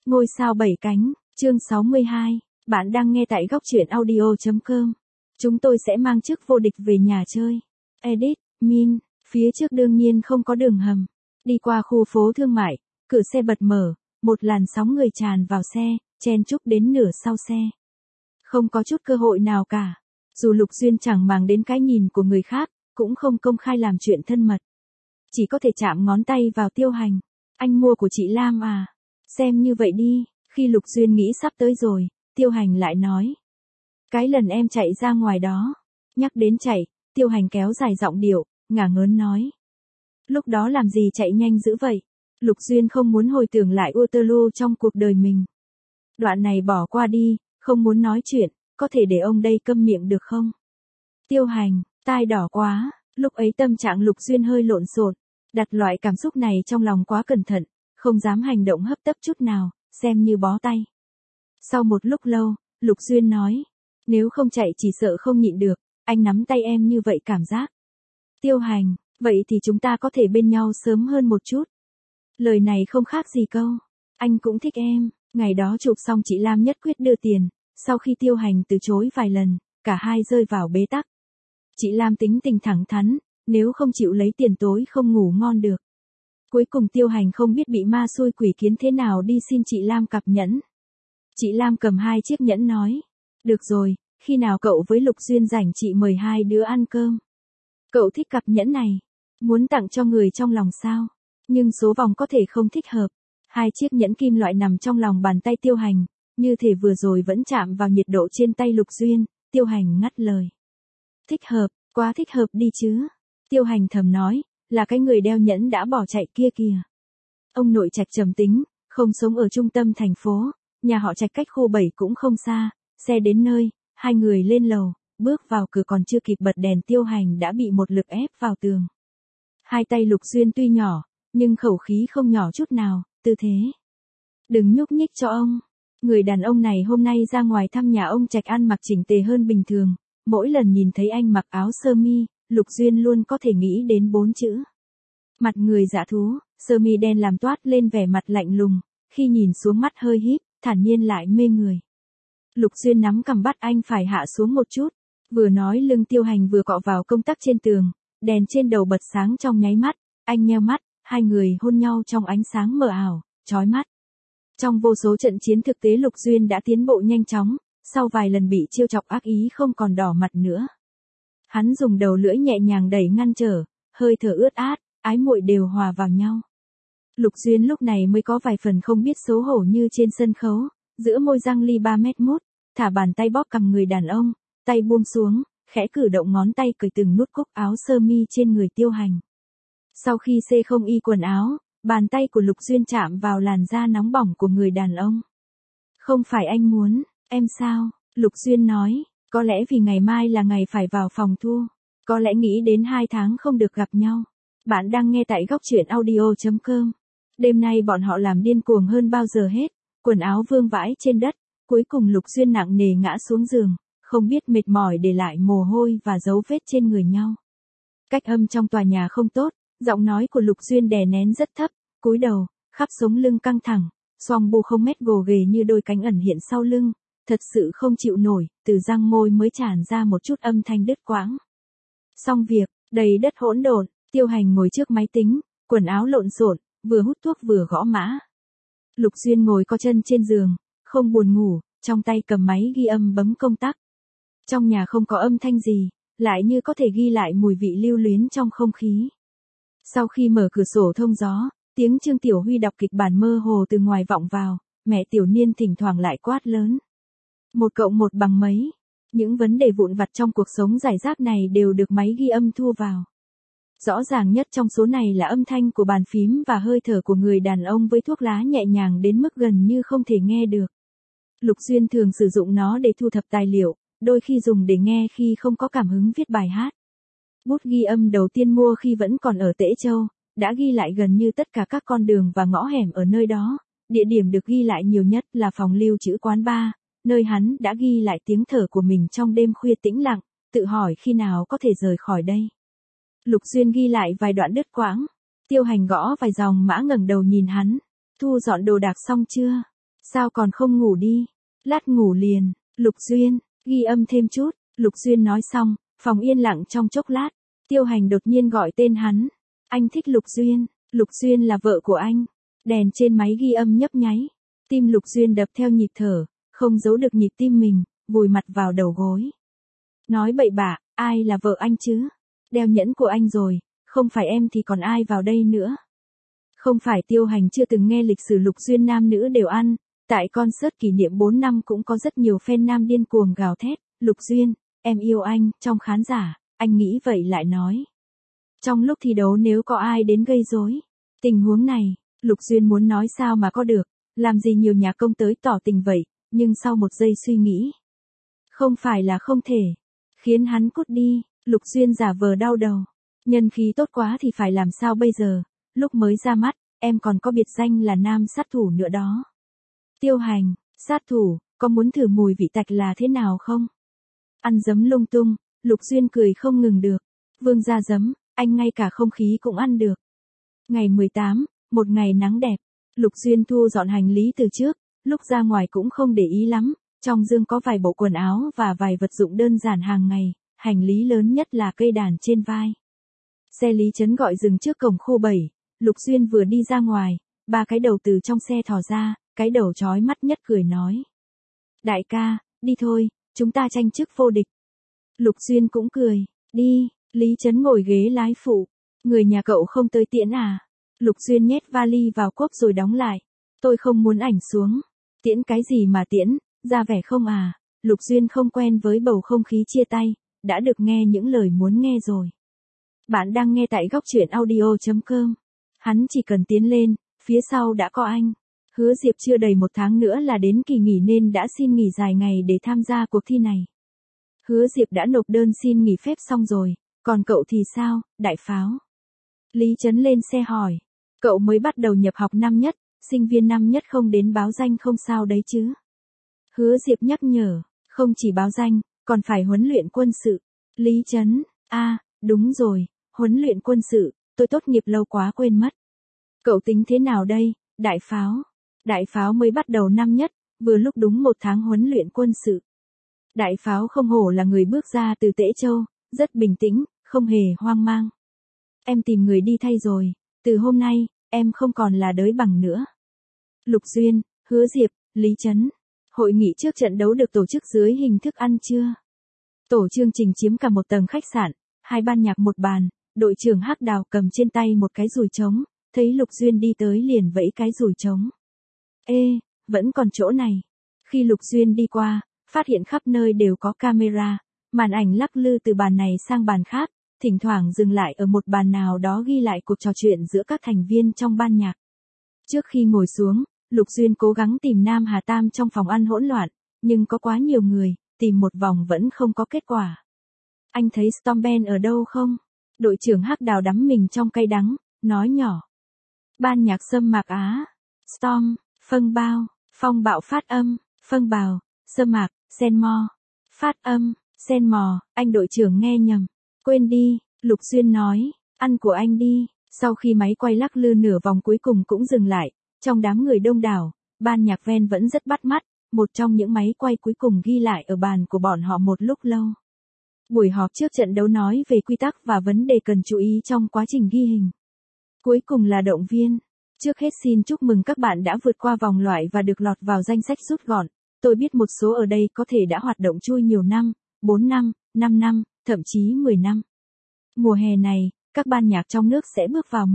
Ngôi sao 7 cánh, chương 62. Bạn đang nghe tại góc truyện audio.com. Chúng tôi sẽ mang chức vô địch về nhà chơi. Edit, Min, phía trước đương nhiên không có đường hầm. Đi qua khu phố thương mại, cửa xe bật mở, một làn sóng người tràn vào xe, chen chúc đến nửa sau xe. Không có chút cơ hội nào cả. Dù Lục Duyên chẳng màng đến cái nhìn của người khác, cũng không công khai làm chuyện thân mật. Chỉ có thể chạm ngón tay vào Tiêu Hành. Anh mua của chị Lam à? Xem như vậy đi, khi Lục Duyên nghĩ sắp tới rồi, Tiêu Hành lại nói. Cái lần em chạy ra ngoài đó. Nhắc đến chạy, Tiêu Hành kéo dài giọng điệu, ngả ngớn nói. Lúc đó làm gì chạy nhanh dữ vậy? Lục Duyên không muốn hồi tưởng lại Waterloo trong cuộc đời mình. Đoạn này bỏ qua đi, không muốn nói chuyện, có thể để ông đây câm miệng được không? Tiêu Hành, tai đỏ quá, lúc ấy tâm trạng Lục Duyên hơi lộn xộn, đặt loại cảm xúc này trong lòng quá cẩn thận, không dám hành động hấp tấp chút nào, xem như bó tay. Sau một lúc lâu, Lục Duyên nói, nếu không chạy chỉ sợ không nhịn được, anh nắm tay em như vậy cảm giác. Tiêu Hành, vậy thì chúng ta có thể bên nhau sớm hơn một chút. Lời này không khác gì câu, anh cũng thích em. Ngày đó chụp xong chị Lam nhất quyết đưa tiền, sau khi Tiêu Hành từ chối vài lần, cả hai rơi vào bế tắc. Chị Lam tính tình thẳng thắn, nếu không chịu lấy tiền tối không ngủ ngon được. Cuối cùng Tiêu Hành không biết bị ma xui quỷ khiến thế nào đi xin chị Lam cặp nhẫn. Chị Lam cầm 2 chiếc nhẫn nói, được rồi, khi nào cậu với Lục Duyên rảnh chị mời 2 đứa ăn cơm. Cậu thích cặp nhẫn này, muốn tặng cho người trong lòng sao, nhưng số vòng có thể không thích hợp. 2 chiếc nhẫn kim loại nằm trong lòng bàn tay Tiêu Hành, như thể vừa rồi vẫn chạm vào nhiệt độ trên tay Lục Duyên. Tiêu Hành ngắt lời. Thích hợp, quá thích hợp đi chứ. Tiêu Hành thầm nói, là cái người đeo nhẫn đã bỏ chạy kia kìa. Ông nội Trạch trầm tính, không sống ở trung tâm thành phố, nhà họ Trạch cách khu 7 cũng không xa, xe đến nơi, hai người lên lầu, bước vào cửa còn chưa kịp bật đèn Tiêu Hành đã bị một lực ép vào tường. Hai tay Lục Duyên tuy nhỏ, nhưng khẩu khí không nhỏ chút nào, tư thế. Đừng nhúc nhích cho ông. Người đàn ông này hôm nay ra ngoài thăm nhà ông Trạch ăn mặc chỉnh tề hơn bình thường, mỗi lần nhìn thấy anh mặc áo sơ mi, Lục Duyên luôn có thể nghĩ đến 4 chữ. Mặt người dã thú, sơ mi đen làm toát lên vẻ mặt lạnh lùng, khi nhìn xuống mắt hơi híp, thản nhiên lại mê người. Lục Duyên nắm cằm bắt anh phải hạ xuống một chút, vừa nói lưng Tiêu Hành vừa cọ vào công tắc trên tường, đèn trên đầu bật sáng trong nháy mắt, anh nheo mắt, hai người hôn nhau trong ánh sáng mờ ảo, chói mắt. Trong vô số trận chiến thực tế Lục Duyên đã tiến bộ nhanh chóng, sau vài lần bị trêu chọc ác ý không còn đỏ mặt nữa. Hắn dùng đầu lưỡi nhẹ nhàng đẩy ngăn trở, hơi thở ướt át, ái muội đều hòa vào nhau. Lục Duyên lúc này mới có vài phần không biết xấu hổ như trên sân khấu, giữa môi răng ly 3 mét mút, thả bàn tay bóp cầm người đàn ông, tay buông xuống, khẽ cử động ngón tay cởi từng nút cúc áo sơ mi trên người Tiêu Hành. Sau khi xê không y quần áo, bàn tay của Lục Duyên chạm vào làn da nóng bỏng của người đàn ông. Không phải anh muốn, em sao? Lục Duyên nói, có lẽ vì ngày mai là ngày phải vào phòng thu, có lẽ nghĩ đến 2 tháng không được gặp nhau. Bạn đang nghe tại góc truyện audio.com. Đêm nay bọn họ làm điên cuồng hơn bao giờ hết, quần áo vương vãi trên đất, cuối cùng Lục Duyên nặng nề ngã xuống giường, không biết mệt mỏi để lại mồ hôi và dấu vết trên người nhau. Cách âm trong tòa nhà không tốt, giọng nói của Lục Duyên đè nén rất thấp, cúi đầu, khắp sống lưng căng thẳng, xoang bu không mét gồ ghề như đôi cánh ẩn hiện sau lưng, thật sự không chịu nổi, từ răng môi mới tràn ra một chút âm thanh đứt quãng. Xong việc, đầy đất hỗn độn, Tiêu Hành ngồi trước máy tính, quần áo lộn xộn, vừa hút thuốc vừa gõ mã. Lục Duyên ngồi co chân trên giường, không buồn ngủ, trong tay cầm máy ghi âm bấm công tắc. Trong nhà không có âm thanh gì, lại như có thể ghi lại mùi vị lưu luyến trong không khí. Sau khi mở cửa sổ thông gió, tiếng Trương Tiểu Huy đọc kịch bản mơ hồ từ ngoài vọng vào, mẹ Tiểu Niên thỉnh thoảng lại quát lớn. 1 + 1 bằng mấy? Những vấn đề vụn vặt trong cuộc sống rải rác này đều được máy ghi âm thu vào. Rõ ràng nhất trong số này là âm thanh của bàn phím và hơi thở của người đàn ông với thuốc lá nhẹ nhàng đến mức gần như không thể nghe được. Lục Duyên thường sử dụng nó để thu thập tài liệu, đôi khi dùng để nghe khi không có cảm hứng viết bài hát. Bút ghi âm đầu tiên mua khi vẫn còn ở Tễ Châu, đã ghi lại gần như tất cả các con đường và ngõ hẻm ở nơi đó. Địa điểm được ghi lại nhiều nhất là phòng lưu trữ quán bar, nơi hắn đã ghi lại tiếng thở của mình trong đêm khuya tĩnh lặng, tự hỏi khi nào có thể rời khỏi đây. Lục Duyên ghi lại vài đoạn đứt quãng. Tiêu Hành gõ vài dòng mã ngẩng đầu nhìn hắn. Thu dọn đồ đạc xong chưa? Sao còn không ngủ đi? Lát ngủ liền, Lục Duyên, ghi âm thêm chút, Lục Duyên nói xong, phòng yên lặng trong chốc lát, Tiêu Hành đột nhiên gọi tên hắn. Anh thích Lục Duyên là vợ của anh. Đèn trên máy ghi âm nhấp nháy. Tim Lục Duyên đập theo nhịp thở, không giấu được nhịp tim mình, vùi mặt vào đầu gối. Nói bậy bạ, ai là vợ anh chứ? Đeo nhẫn của anh rồi, không phải em thì còn ai vào đây nữa? Không phải Tiêu Hành chưa từng nghe lịch sử Lục Duyên nam nữ đều ăn, tại concert kỷ niệm 4 năm cũng có rất nhiều fan nam điên cuồng gào thét, Lục Duyên, em yêu anh, trong khán giả, anh nghĩ vậy lại nói. Trong lúc thi đấu nếu có ai đến gây rối, tình huống này, Lục Duyên muốn nói sao mà có được, làm gì nhiều nhà công tới tỏ tình vậy, nhưng sau một giây suy nghĩ. Không phải là không thể, khiến hắn cút đi, Lục Duyên giả vờ đau đầu. Nhân khí tốt quá thì phải làm sao bây giờ, lúc mới ra mắt, em còn có biệt danh là nam sát thủ nữa đó. Tiêu Hành, sát thủ, có muốn thử mùi vị tạch là thế nào không? Ăn giấm lung tung, Lục Duyên cười không ngừng được. Vương gia giấm, anh ngay cả không khí cũng ăn được. Ngày 18, một ngày nắng đẹp, Lục Duyên thu dọn hành lý từ trước, lúc ra ngoài cũng không để ý lắm, trong dương có vài bộ quần áo và vài vật dụng đơn giản hàng ngày, hành lý lớn nhất là cây đàn trên vai. Xe Lý Trấn gọi dừng trước cổng khu 7, Lục Duyên vừa đi ra ngoài, ba cái đầu từ trong xe thò ra, cái đầu chói mắt nhất cười nói. Đại ca, đi thôi, chúng ta tranh chức vô địch. Lục Duyên cũng cười, đi, Lý Trấn ngồi ghế lái phụ, người nhà cậu không tới tiễn à? Lục Duyên nhét vali vào cốp rồi đóng lại, tôi không muốn ảnh xuống. Tiễn cái gì mà tiễn, ra vẻ không à? Lục Duyên không quen với bầu không khí chia tay, đã được nghe những lời muốn nghe rồi. Bạn đang nghe tại góc truyện audio.com. Hắn chỉ cần tiến lên, phía sau đã có anh. Hứa Diệp chưa đầy 1 tháng nữa là đến kỳ nghỉ nên đã xin nghỉ dài ngày để tham gia cuộc thi này. Hứa Diệp đã nộp đơn xin nghỉ phép xong rồi, còn cậu thì sao, đại pháo? Lý Trấn lên xe hỏi, cậu mới bắt đầu nhập học năm nhất, sinh viên năm nhất không đến báo danh không sao đấy chứ? Hứa Diệp nhắc nhở, không chỉ báo danh, còn phải huấn luyện quân sự. Lý Trấn, đúng rồi, huấn luyện quân sự, tôi tốt nghiệp lâu quá quên mất. Cậu tính thế nào đây, đại pháo? Đại pháo mới bắt đầu năm nhất, vừa lúc đúng 1 tháng huấn luyện quân sự. Đại pháo không hổ là người bước ra từ Tễ Châu, rất bình tĩnh, không hề hoang mang. Em tìm người đi thay rồi, từ hôm nay, em không còn là đới bằng nữa. Lục Duyên, Hứa Diệp, Lý Trấn. Hội nghị trước trận đấu được tổ chức dưới hình thức ăn trưa. Tổ chương trình chiếm cả một tầng khách sạn, 2 ban nhạc một bàn, đội trưởng Hắc Đào cầm trên tay một cái dùi trống, thấy Lục Duyên đi tới liền vẫy cái dùi trống. Ê, vẫn còn chỗ này. Khi Lục Duyên đi qua, phát hiện khắp nơi đều có camera, màn ảnh lắc lư từ bàn này sang bàn khác, thỉnh thoảng dừng lại ở một bàn nào đó ghi lại cuộc trò chuyện giữa các thành viên trong ban nhạc. Trước khi ngồi xuống, Lục Duyên cố gắng tìm Nam Hà Tam trong phòng ăn hỗn loạn, nhưng có quá nhiều người, tìm một vòng vẫn không có kết quả. Anh thấy Storm Band ở đâu không? Đội trưởng Hắc Đào đắm mình trong cay đắng, nói nhỏ. Ban nhạc Sâm Mạc Á, Storm, Phân Bao, Phong Bạo phát âm, Phân Bào, Sâm Mạc, Sen Mo. Phát âm, Sen Mò, anh đội trưởng nghe nhầm. Quên đi, Lục Duyên nói, ăn của anh đi. Sau khi máy quay lắc lư nửa vòng cuối cùng cũng dừng lại, trong đám người đông đảo, ban nhạc ven vẫn rất bắt mắt, một trong những máy quay cuối cùng ghi lại ở bàn của bọn họ một lúc lâu. Buổi họp trước trận đấu nói về quy tắc và vấn đề cần chú ý trong quá trình ghi hình. Cuối cùng là động viên. Trước hết xin chúc mừng các bạn đã vượt qua vòng loại và được lọt vào danh sách rút gọn. Tôi biết một số ở đây có thể đã hoạt động chui nhiều năm, 4 năm, 5 năm, thậm chí 10 năm. Mùa hè này, các ban nhạc trong nước sẽ bước vào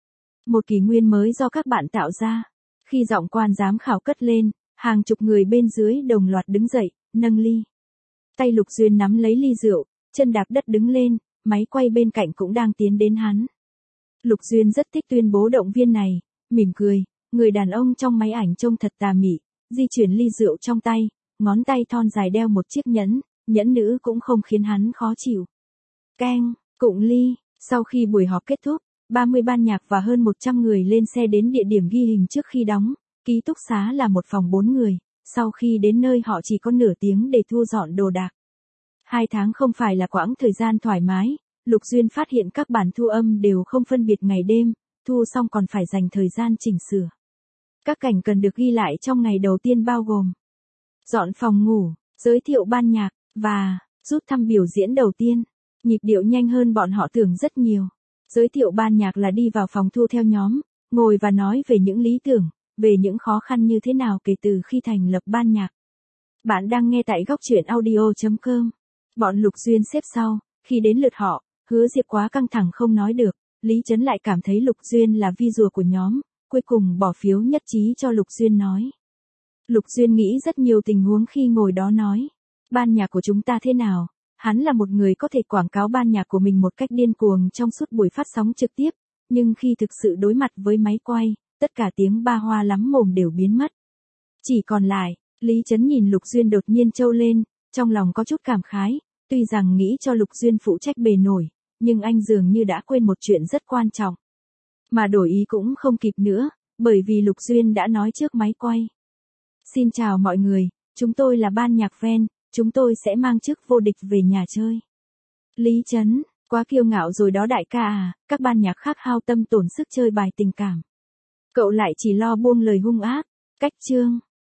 một kỷ nguyên mới do các bạn tạo ra. Khi giọng quan giám khảo cất lên, hàng chục người bên dưới đồng loạt đứng dậy, nâng ly. Tay Lục Duyên nắm lấy ly rượu, chân đạp đất đứng lên, máy quay bên cạnh cũng đang tiến đến hắn. Lục Duyên rất thích tuyên bố động viên này, mỉm cười, người đàn ông trong máy ảnh trông thật tà mị, di chuyển ly rượu trong tay, ngón tay thon dài đeo một chiếc nhẫn, nhẫn nữ cũng không khiến hắn khó chịu. Keng, cụng ly, sau khi buổi họp kết thúc, 30 ban nhạc và hơn 100 người lên xe đến địa điểm ghi hình trước khi đóng, ký túc xá là một phòng 4 người, sau khi đến nơi họ chỉ có nửa tiếng để thu dọn đồ đạc. 2 tháng không phải là quãng thời gian thoải mái, Lục Duyên phát hiện các bản thu âm đều không phân biệt ngày đêm, thu xong còn phải dành thời gian chỉnh sửa. Các cảnh cần được ghi lại trong ngày đầu tiên bao gồm dọn phòng ngủ, giới thiệu ban nhạc, và rút thăm biểu diễn đầu tiên. Nhịp điệu nhanh hơn bọn họ tưởng rất nhiều. Giới thiệu ban nhạc là đi vào phòng thu theo nhóm, ngồi và nói về những lý tưởng, về những khó khăn như thế nào kể từ khi thành lập ban nhạc. Bạn đang nghe tại góc truyện audio.com. Bọn Lục Duyên xếp sau, khi đến lượt họ, Hứa Diệp quá căng thẳng không nói được, Lý Trấn lại cảm thấy Lục Duyên là vi rùa của nhóm, cuối cùng bỏ phiếu nhất trí cho Lục Duyên nói. Lục Duyên nghĩ rất nhiều tình huống khi ngồi đó nói, ban nhạc của chúng ta thế nào? Hắn là một người có thể quảng cáo ban nhạc của mình một cách điên cuồng trong suốt buổi phát sóng trực tiếp, nhưng khi thực sự đối mặt với máy quay, tất cả tiếng ba hoa lắm mồm đều biến mất. Chỉ còn lại, Lý Trấn nhìn Lục Duyên đột nhiên trâu lên, trong lòng có chút cảm khái, tuy rằng nghĩ cho Lục Duyên phụ trách bề nổi, nhưng anh dường như đã quên một chuyện rất quan trọng. Mà đổi ý cũng không kịp nữa, bởi vì Lục Duyên đã nói trước máy quay. Xin chào mọi người, chúng tôi là ban nhạc Ven, chúng tôi sẽ mang chức vô địch về nhà chơi. Lý Trấn, quá kiêu ngạo rồi đó đại ca à, các ban nhạc khác hao tâm tổn sức chơi bài tình cảm. Cậu lại chỉ lo buông lời hung ác, cách chương.